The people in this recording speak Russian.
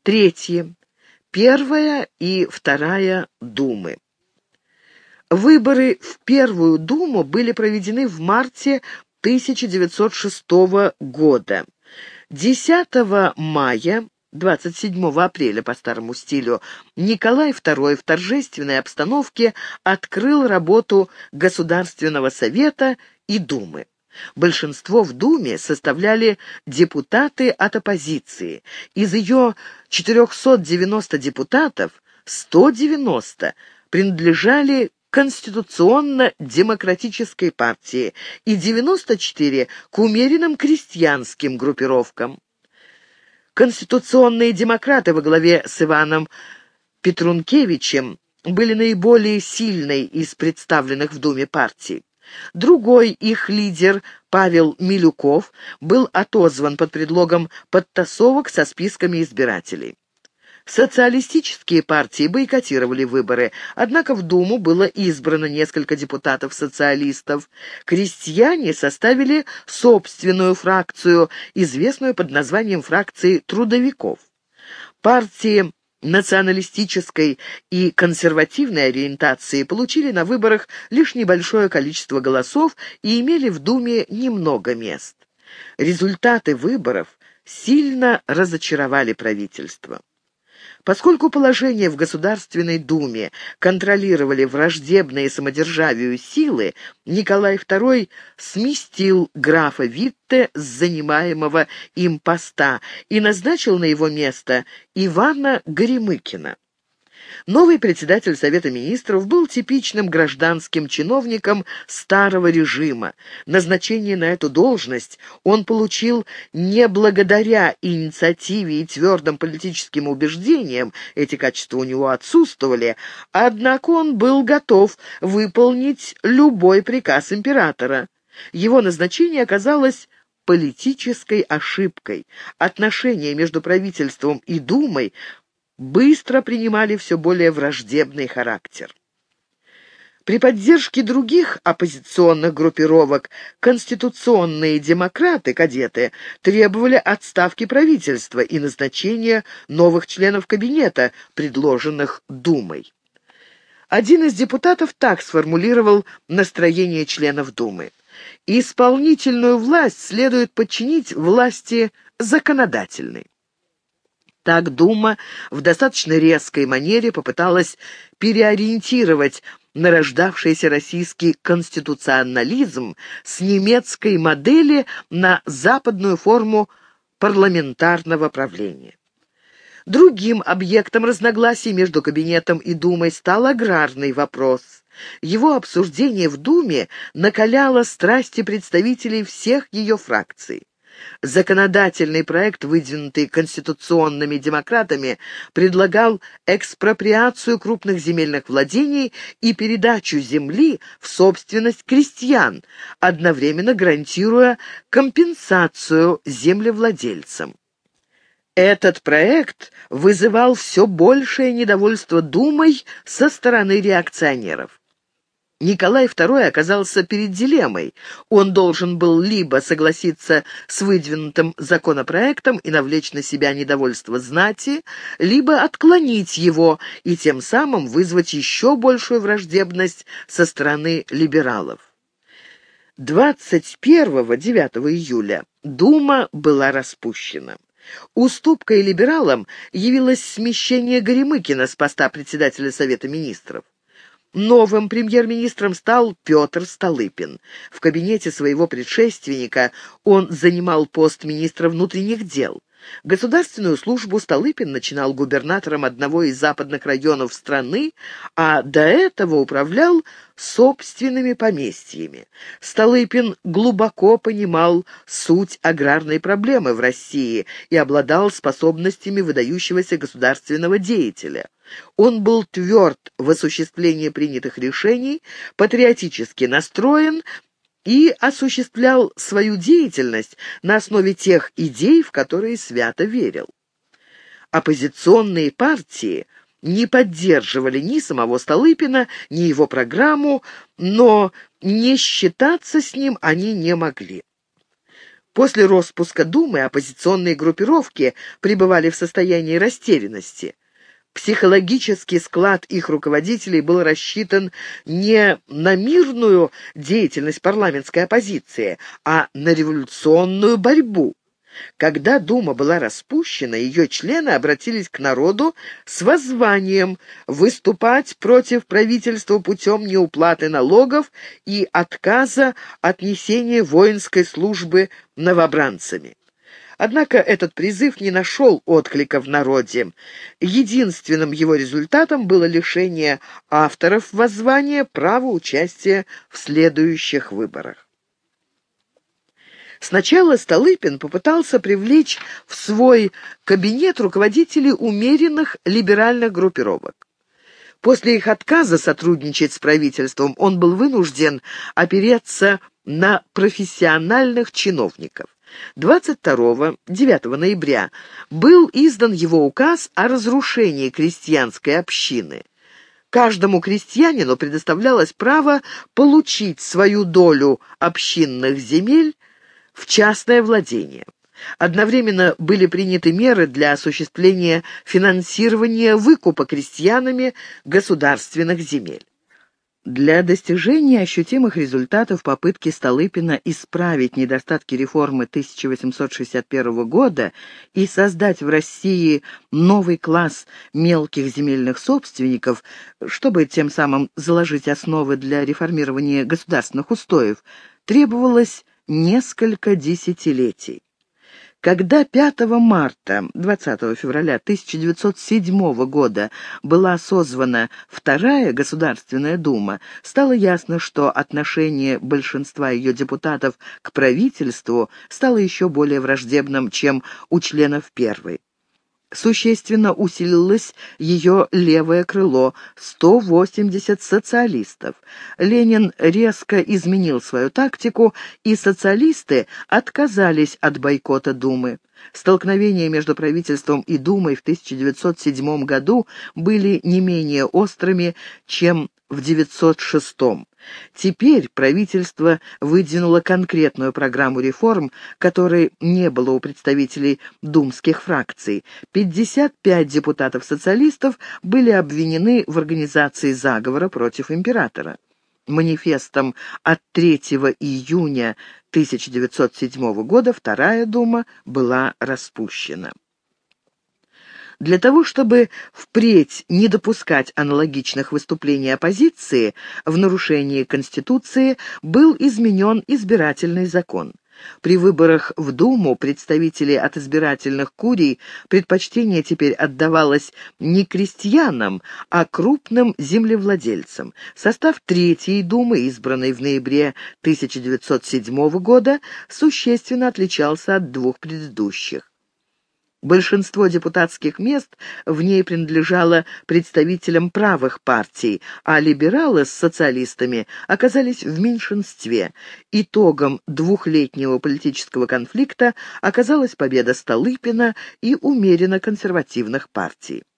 Третье. Первая и Вторая Думы. Выборы в Первую Думу были проведены в марте 1906 года. 10 мая, 27 апреля по старому стилю, Николай II в торжественной обстановке открыл работу Государственного совета и Думы. Большинство в Думе составляли депутаты от оппозиции. Из ее 490 депутатов 190 принадлежали Конституционно-демократической партии и 94 к умеренным крестьянским группировкам. Конституционные демократы во главе с Иваном Петрункевичем были наиболее сильной из представленных в Думе партий. Другой их лидер, Павел Милюков, был отозван под предлогом подтасовок со списками избирателей. Социалистические партии бойкотировали выборы, однако в Думу было избрано несколько депутатов-социалистов. Крестьяне составили собственную фракцию, известную под названием фракции трудовиков. Партии националистической и консервативной ориентации получили на выборах лишь небольшое количество голосов и имели в Думе немного мест. Результаты выборов сильно разочаровали правительство. Поскольку положение в Государственной Думе контролировали враждебные самодержавию силы, Николай II сместил графа Витте с занимаемого им поста и назначил на его место Ивана Горемыкина. Новый председатель Совета Министров был типичным гражданским чиновником старого режима. Назначение на эту должность он получил не благодаря инициативе и твердым политическим убеждениям, эти качества у него отсутствовали, однако он был готов выполнить любой приказ императора. Его назначение оказалось политической ошибкой. Отношения между правительством и Думой быстро принимали все более враждебный характер. При поддержке других оппозиционных группировок конституционные демократы, кадеты, требовали отставки правительства и назначения новых членов кабинета, предложенных Думой. Один из депутатов так сформулировал настроение членов Думы: «Исполнительную власть следует подчинить власти законодательной». Так Дума в достаточно резкой манере попыталась переориентировать нарождавшийся российский конституционализм с немецкой модели на западную форму парламентарного правления. Другим объектом разногласий между кабинетом и Думой стал аграрный вопрос. Его обсуждение в Думе накаляло страсти представителей всех ее фракций. Законодательный проект, выдвинутый конституционными демократами, предлагал экспроприацию крупных земельных владений и передачу земли в собственность крестьян, одновременно гарантируя компенсацию землевладельцам. Этот проект вызывал все большее недовольство Думой со стороны реакционеров. Николай II оказался перед дилеммой. Он должен был либо согласиться с выдвинутым законопроектом и навлечь на себя недовольство знати, либо отклонить его и тем самым вызвать еще большую враждебность со стороны либералов. 9 июля Дума была распущена. Уступкой либералам явилось смещение Горемыкина с поста председателя Совета Министров. Новым премьер-министром стал Петр Столыпин. В кабинете своего предшественника он занимал пост министра внутренних дел. Государственную службу Столыпин начинал губернатором одного из западных районов страны, а до этого управлял собственными поместьями. Столыпин глубоко понимал суть аграрной проблемы в России и обладал способностями выдающегося государственного деятеля. Он был тверд в осуществлении принятых решений, патриотически настроен и осуществлял свою деятельность на основе тех идей, в которые свято верил. Оппозиционные партии не поддерживали ни самого Столыпина, ни его программу, но не считаться с ним они не могли. После распуска Думы оппозиционные группировки пребывали в состоянии растерянности. Психологический склад их руководителей был рассчитан не на мирную деятельность парламентской оппозиции, а на революционную борьбу. Когда Дума была распущена, ее члены обратились к народу с воззванием выступать против правительства путем неуплаты налогов и отказа от несения воинской службы новобранцами. Однако этот призыв не нашел отклика в народе. Единственным его результатом было лишение авторов воззвания права участия в следующих выборах. Сначала Столыпин попытался привлечь в свой кабинет руководителей умеренных либеральных группировок. После их отказа сотрудничать с правительством он был вынужден опереться на профессиональных чиновников. 22-9 ноября был издан его указ о разрушении крестьянской общины. Каждому крестьянину предоставлялось право получить свою долю общинных земель в частное владение. Одновременно были приняты меры для осуществления финансирования выкупа крестьянами государственных земель. Для достижения ощутимых результатов попытки Столыпина исправить недостатки реформы 1861 года и создать в России новый класс мелких земельных собственников, чтобы тем самым заложить основы для реформирования государственных устоев, требовалось несколько десятилетий. Когда 5 марта 20 февраля 1907 года была созвана Вторая Государственная Дума, стало ясно, что отношение большинства ее депутатов к правительству стало еще более враждебным, чем у членов Первой. Существенно усилилось ее левое крыло – 180 социалистов. Ленин резко изменил свою тактику, и социалисты отказались от бойкота Думы. Столкновения между правительством и Думой в 1907 году были не менее острыми, чем в 1906. Теперь правительство выдвинуло конкретную программу реформ, которой не было у представителей думских фракций. 55 депутатов-социалистов были обвинены в организации заговора против императора. Манифестом от 3 июня 1907 года Вторая Дума была распущена. Для того, чтобы впредь не допускать аналогичных выступлений оппозиции, в нарушении Конституции был изменен избирательный закон. При выборах в Думу представителей от избирательных курий предпочтение теперь отдавалось не крестьянам, а крупным землевладельцам. Состав Третьей Думы, избранной в ноябре 1907 года, существенно отличался от двух предыдущих. Большинство депутатских мест в ней принадлежало представителям правых партий, а либералы с социалистами оказались в меньшинстве. Итогом двухлетнего политического конфликта оказалась победа Столыпина и умеренно консервативных партий.